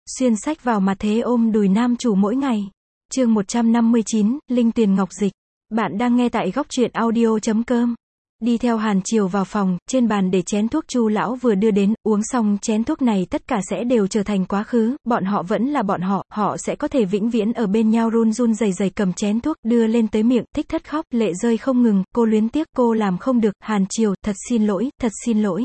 Xuyên sách vào mặt thế ôm đùi nam chủ mỗi ngày. Chương 159, Linh Tuyền Ngọc Dịch. Bạn đang nghe tại góc truyện audio.com. Đi theo Hàn Triều vào phòng, trên bàn để chén thuốc Chu lão vừa đưa đến, uống xong chén thuốc này tất cả sẽ đều trở thành quá khứ, bọn họ vẫn là bọn họ sẽ có thể vĩnh viễn ở bên nhau. Run run rẩy rẩy cầm chén thuốc, đưa lên tới miệng, Thích Thất khóc, lệ rơi không ngừng, cô luyến tiếc, cô làm không được, Hàn Triều, thật xin lỗi.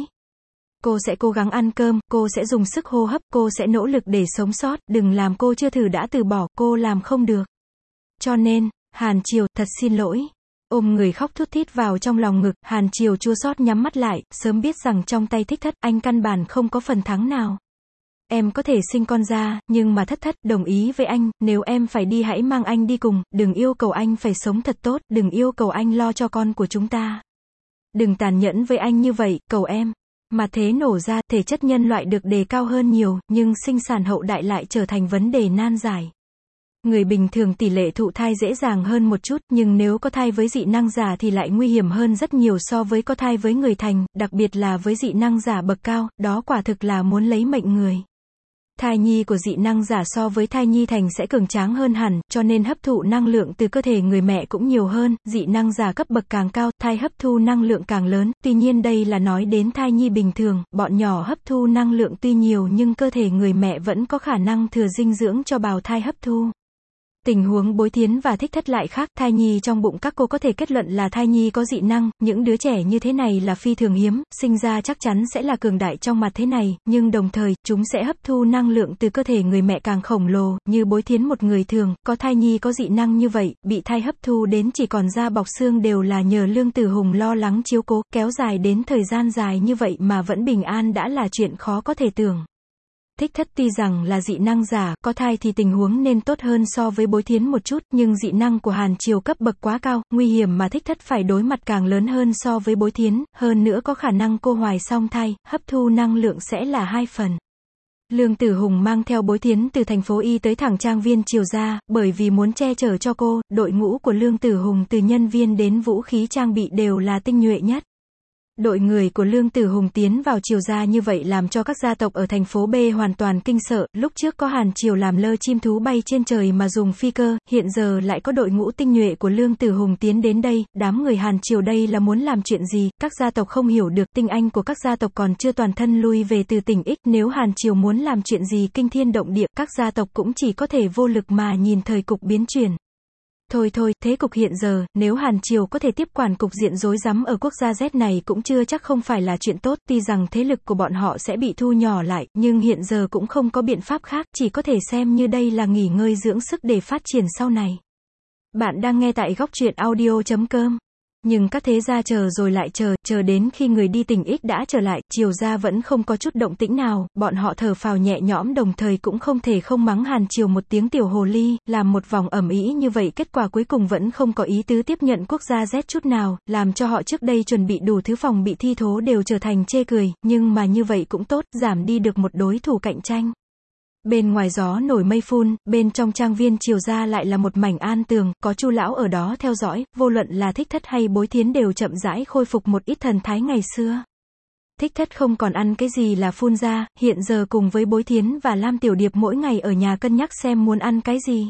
Cô sẽ cố gắng ăn cơm, cô sẽ dùng sức hô hấp, cô sẽ nỗ lực để sống sót, đừng làm cô chưa thử đã từ bỏ, cô làm không được. Cho nên, Hàn Triều, thật xin lỗi. Ôm người khóc thút thít vào trong lòng ngực, Hàn Triều chua xót nhắm mắt lại, sớm biết rằng trong tay Thích Thất, anh căn bản không có phần thắng nào. Em có thể sinh con ra, nhưng mà Thất đồng ý với anh, nếu em phải đi hãy mang anh đi cùng, đừng yêu cầu anh phải sống thật tốt, đừng yêu cầu anh lo cho con của chúng ta. Đừng tàn nhẫn với anh như vậy, cầu em. Mà thế nổ ra, thể chất nhân loại được đề cao hơn nhiều, nhưng sinh sản hậu đại lại trở thành vấn đề nan giải. Người bình thường tỷ lệ thụ thai dễ dàng hơn một chút, nhưng nếu có thai với dị năng giả thì lại nguy hiểm hơn rất nhiều so với có thai với người thành, đặc biệt là với dị năng giả bậc cao, đó quả thực là muốn lấy mệnh người. Thai nhi của dị năng giả so với thai nhi thành sẽ cường tráng hơn hẳn, cho nên hấp thụ năng lượng từ cơ thể người mẹ cũng nhiều hơn, dị năng giả cấp bậc càng cao, thai hấp thu năng lượng càng lớn, tuy nhiên đây là nói đến thai nhi bình thường, bọn nhỏ hấp thu năng lượng tuy nhiều nhưng cơ thể người mẹ vẫn có khả năng thừa dinh dưỡng cho bào thai hấp thu. Tình huống Bối Thiến và Thích Thất lại khác, thai nhi trong bụng các cô có thể kết luận là thai nhi có dị năng, những đứa trẻ như thế này là phi thường hiếm, sinh ra chắc chắn sẽ là cường đại trong mặt thế này, nhưng đồng thời, chúng sẽ hấp thu năng lượng từ cơ thể người mẹ càng khổng lồ, như Bối Thiến một người thường, có thai nhi có dị năng như vậy, bị thai hấp thu đến chỉ còn da bọc xương đều là nhờ Lương Tử Hùng lo lắng chiếu cố, kéo dài đến thời gian dài như vậy mà vẫn bình an đã là chuyện khó có thể tưởng. Thích Thất tuy rằng là dị năng giả, có thai thì tình huống nên tốt hơn so với Bối Thiến một chút, nhưng dị năng của Hàn Triều cấp bậc quá cao, nguy hiểm mà Thích Thất phải đối mặt càng lớn hơn so với Bối Thiến, hơn nữa có khả năng cô hoài song thai, hấp thu năng lượng sẽ là 2 phần. Lương Tử Hùng mang theo Bối Thiến từ thành phố Y tới thẳng trang viên Triều gia, bởi vì muốn che chở cho cô, đội ngũ của Lương Tử Hùng từ nhân viên đến vũ khí trang bị đều là tinh nhuệ nhất. Đội người của Lương Tử Hùng tiến vào Triều gia như vậy làm cho các gia tộc ở thành phố B hoàn toàn kinh sợ, lúc trước có Hàn Triều làm lơ chim thú bay trên trời mà dùng phi cơ, hiện giờ lại có đội ngũ tinh nhuệ của Lương Tử Hùng tiến đến đây, đám người Hàn Triều đây là muốn làm chuyện gì, các gia tộc không hiểu được, tinh anh của các gia tộc còn chưa toàn thân lui về từ tỉnh X, nếu Hàn Triều muốn làm chuyện gì kinh thiên động địa, các gia tộc cũng chỉ có thể vô lực mà nhìn thời cục biến chuyển. Thôi, thế cục hiện giờ, nếu Hàn Triều có thể tiếp quản cục diện rối rắm ở quốc gia Z này cũng chưa chắc không phải là chuyện tốt, tuy rằng thế lực của bọn họ sẽ bị thu nhỏ lại, nhưng hiện giờ cũng không có biện pháp khác, chỉ có thể xem như đây là nghỉ ngơi dưỡng sức để phát triển sau này. Bạn đang nghe tại góc truyện audio.com. Nhưng các thế gia chờ rồi lại chờ đến khi người đi tỉnh X đã trở lại, Triều gia vẫn không có chút động tĩnh nào, bọn họ thở phào nhẹ nhõm đồng thời cũng không thể không mắng Hàn Triều một tiếng tiểu hồ ly, làm một vòng ầm ĩ như vậy kết quả cuối cùng vẫn không có ý tứ tiếp nhận quốc gia Z chút nào, làm cho họ trước đây chuẩn bị đủ thứ phòng bị thi thố đều trở thành chê cười, nhưng mà như vậy cũng tốt, giảm đi được một đối thủ cạnh tranh. Bên ngoài gió nổi mây phun, bên trong trang viên Triều gia lại là một mảnh an tường, có Chu lão ở đó theo dõi, vô luận là Thích Thất hay Bối Thiến đều chậm rãi khôi phục một ít thần thái ngày xưa. Thích Thất không còn ăn cái gì là phun ra, hiện giờ cùng với Bối Thiến và Lam Tiểu Điệp mỗi ngày ở nhà cân nhắc xem muốn ăn cái gì.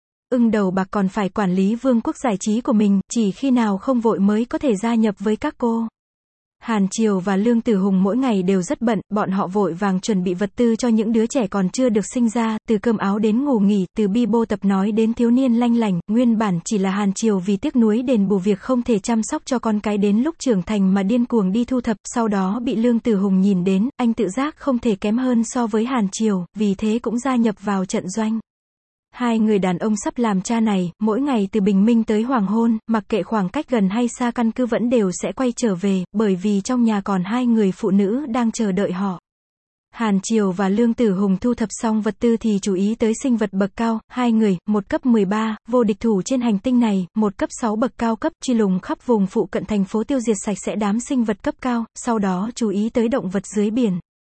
Đầu bạc còn phải quản lý vương quốc giải trí của mình, chỉ khi nào không vội mới có thể gia nhập với các cô. Hàn Triều và Lương Tử Hùng mỗi ngày đều rất bận, bọn họ vội vàng chuẩn bị vật tư cho những đứa trẻ còn chưa được sinh ra, từ cơm áo đến ngủ nghỉ, từ Bibo tập nói đến thiếu niên lanh lảnh, nguyên bản chỉ là Hàn Triều vì tiếc nuối đền bù việc không thể chăm sóc cho con cái đến lúc trưởng thành mà điên cuồng đi thu thập, sau đó bị Lương Tử Hùng nhìn đến, anh tự giác không thể kém hơn so với Hàn Triều, vì thế cũng gia nhập vào trận doanh. Hai người đàn ông sắp làm cha này, mỗi ngày từ bình minh tới hoàng hôn, mặc kệ khoảng cách gần hay xa căn cứ vẫn đều sẽ quay trở về, bởi vì trong nhà còn hai người phụ nữ đang chờ đợi họ. Hàn Triều và Lương Tử Hùng thu thập xong vật tư thì chú ý tới sinh vật bậc cao, hai người, một cấp 13, vô địch thủ trên hành tinh này, một cấp 6 bậc cao cấp, truy lùng khắp vùng phụ cận thành phố tiêu diệt sạch sẽ đám sinh vật cấp cao, sau đó chú ý tới động vật dưới biển.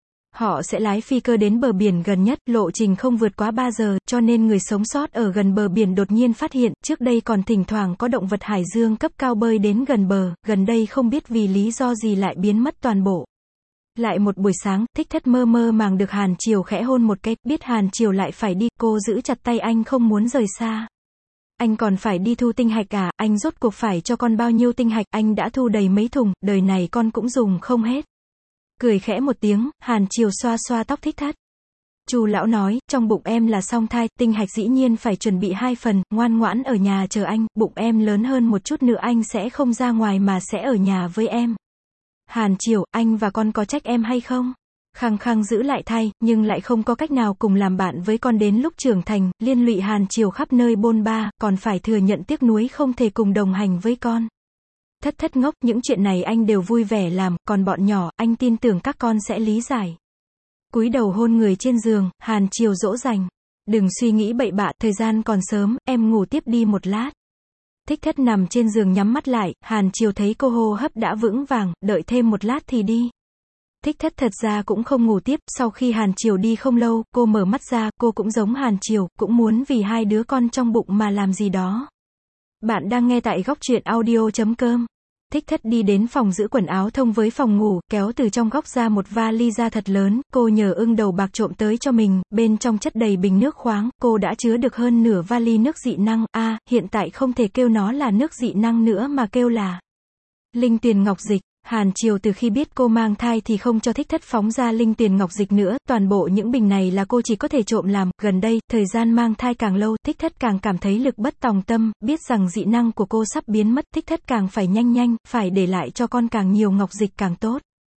Họ sẽ lái phi cơ đến bờ biển gần nhất, lộ trình không vượt quá 3 giờ, cho nên người sống sót ở gần bờ biển đột nhiên phát hiện, trước đây còn thỉnh thoảng có động vật hải dương cấp cao bơi đến gần bờ, gần đây không biết vì lý do gì lại biến mất toàn bộ. Lại một buổi sáng, Thích Thất mơ mơ màng được Hàn Triều khẽ hôn một cái, biết Hàn Triều lại phải đi, cô giữ chặt tay anh không muốn rời xa. Anh còn phải đi thu tinh hạch à, anh rốt cuộc phải cho con bao nhiêu tinh hạch, anh đã thu đầy mấy thùng, đời này con cũng dùng không hết. Cười khẽ một tiếng, Hàn Triều xoa xoa tóc Thích Thất. Chu lão nói, trong bụng em là song thai, tinh hạch dĩ nhiên phải chuẩn bị 2 phần, ngoan ngoãn ở nhà chờ anh, bụng em lớn hơn một chút nữa anh sẽ không ra ngoài mà sẽ ở nhà với em. Hàn Triều, anh và con có trách em hay không? Khăng khăng giữ lại thai, nhưng lại không có cách nào cùng làm bạn với con đến lúc trưởng thành, liên lụy Hàn Triều khắp nơi bôn ba, còn phải thừa nhận tiếc nuối không thể cùng đồng hành với con. Thất Thất ngốc, những chuyện này anh đều vui vẻ làm, còn bọn nhỏ, anh tin tưởng các con sẽ lý giải. Cúi đầu hôn người trên giường, Hàn Triều dỗ dành. Đừng suy nghĩ bậy bạ, thời gian còn sớm, em ngủ tiếp đi một lát. Thích Thất nằm trên giường nhắm mắt lại, Hàn Triều thấy cô hô hấp đã vững vàng, đợi thêm một lát thì đi. Thích Thất thật ra cũng không ngủ tiếp, sau khi Hàn Triều đi không lâu, cô mở mắt ra, cô cũng giống Hàn Triều, cũng muốn vì 2 đứa con trong bụng mà làm gì đó. Bạn đang nghe tại góc truyện audio.com. Thích Thất đi đến phòng giữ quần áo thông với phòng ngủ, kéo từ trong góc ra một vali da thật lớn, cô nhờ ưng đầu bạc trộm tới cho mình, bên trong chất đầy bình nước khoáng, cô đã chứa được hơn nửa vali nước dị năng, hiện tại không thể kêu nó là nước dị năng nữa mà kêu là linh tiền ngọc dịch. Hàn Triều từ khi biết cô mang thai thì không cho Thích Thất phóng ra linh tiền ngọc dịch nữa, toàn bộ những bình này là cô chỉ có thể trộm làm, gần đây, thời gian mang thai càng lâu, Thích Thất càng cảm thấy lực bất tòng tâm, biết rằng dị năng của cô sắp biến mất, Thích Thất càng phải nhanh, phải để lại cho con càng nhiều ngọc dịch càng tốt.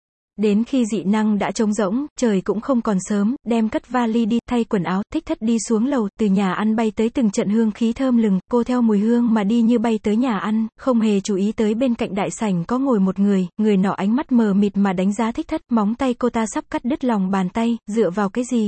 Đến khi dị năng đã trống rỗng, trời cũng không còn sớm, đem cất vali đi, thay quần áo, Thích Thất đi xuống lầu, từ nhà ăn bay tới từng trận hương khí thơm lừng, cô theo mùi hương mà đi như bay tới nhà ăn, không hề chú ý tới bên cạnh đại sảnh có ngồi một người nọ ánh mắt mờ mịt mà đánh giá Thích Thất, móng tay cô ta sắp cắt đứt lòng bàn tay, dựa vào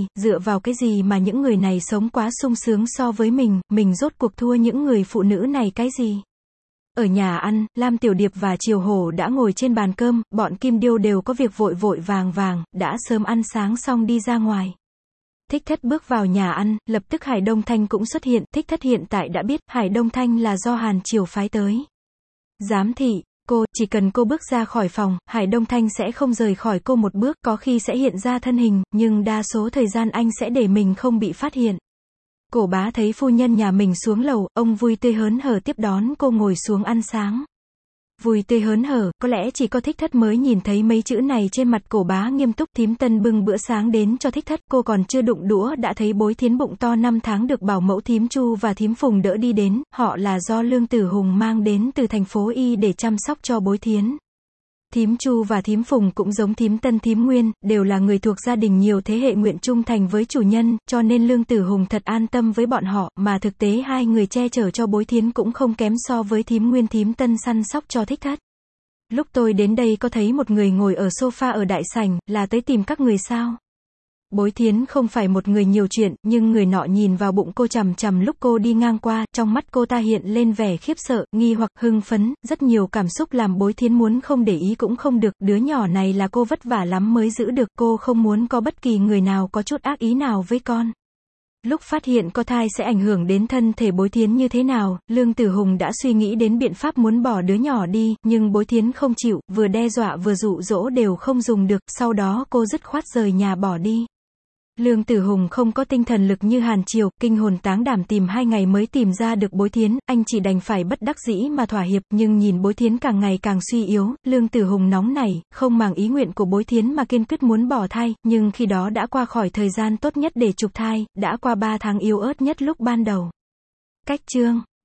cái gì mà những người này sống quá sung sướng so với mình rốt cuộc thua những người phụ nữ này cái gì? Ở nhà ăn, Lam Tiểu Điệp và Triều Hổ đã ngồi trên bàn cơm, bọn Kim Điêu đều có việc vội vàng, đã sớm ăn sáng xong đi ra ngoài. Thích Thất bước vào nhà ăn, lập tức Hải Đông Thanh cũng xuất hiện, Thích Thất hiện tại đã biết, Hải Đông Thanh là do Hàn Triều phái tới. Giám thị, chỉ cần cô bước ra khỏi phòng, Hải Đông Thanh sẽ không rời khỏi cô một bước, có khi sẽ hiện ra thân hình, nhưng đa số thời gian anh sẽ để mình không bị phát hiện. Cổ bá thấy phu nhân nhà mình xuống lầu, ông vui tươi hớn hở tiếp đón cô ngồi xuống ăn sáng. Vui tươi hớn hở, có lẽ chỉ có Thích Thất mới nhìn thấy mấy chữ này trên mặt cổ bá nghiêm túc. Thím Tân bưng bữa sáng đến cho Thích Thất, cô còn chưa đụng đũa đã thấy Bối Thiến bụng to 5 tháng được bảo mẫu thím Chu và thím Phùng đỡ đi đến, họ là do Lương Tử Hùng mang đến từ thành phố Y để chăm sóc cho Bối Thiến. Thím Chu và thím Phùng cũng giống thím Tân thím Nguyên, đều là người thuộc gia đình nhiều thế hệ nguyện trung thành với chủ nhân, cho nên Lương Tử Hùng thật an tâm với bọn họ, mà thực tế hai người che chở cho Bối Thiến cũng không kém so với thím Nguyên thím Tân săn sóc cho Thích Thất. Lúc tôi đến đây có thấy một người ngồi ở sofa ở đại sảnh, là tới tìm các người sao? Bối Thiến không phải một người nhiều chuyện, nhưng người nọ nhìn vào bụng cô chằm chằm lúc cô đi ngang qua, trong mắt cô ta hiện lên vẻ khiếp sợ, nghi hoặc, hưng phấn, rất nhiều cảm xúc làm Bối Thiến muốn không để ý cũng không được, đứa nhỏ này là cô vất vả lắm mới giữ được, cô không muốn có bất kỳ người nào có chút ác ý nào với con. Lúc phát hiện có thai sẽ ảnh hưởng đến thân thể Bối Thiến như thế nào, Lương Tử Hùng đã suy nghĩ đến biện pháp muốn bỏ đứa nhỏ đi, nhưng Bối Thiến không chịu, vừa đe dọa vừa dụ dỗ đều không dùng được, sau đó cô dứt khoát rời nhà bỏ đi. Lương Tử Hùng không có tinh thần lực như Hàn Triều, kinh hồn táng đảm tìm 2 ngày mới tìm ra được Bối Thiến, anh chỉ đành phải bất đắc dĩ mà thỏa hiệp, nhưng nhìn Bối Thiến càng ngày càng suy yếu, Lương Tử Hùng nóng nảy, không màng ý nguyện của Bối Thiến mà kiên quyết muốn bỏ thai, nhưng khi đó đã qua khỏi thời gian tốt nhất để chụp thai, đã qua 3 tháng yếu ớt nhất lúc ban đầu. Cách chương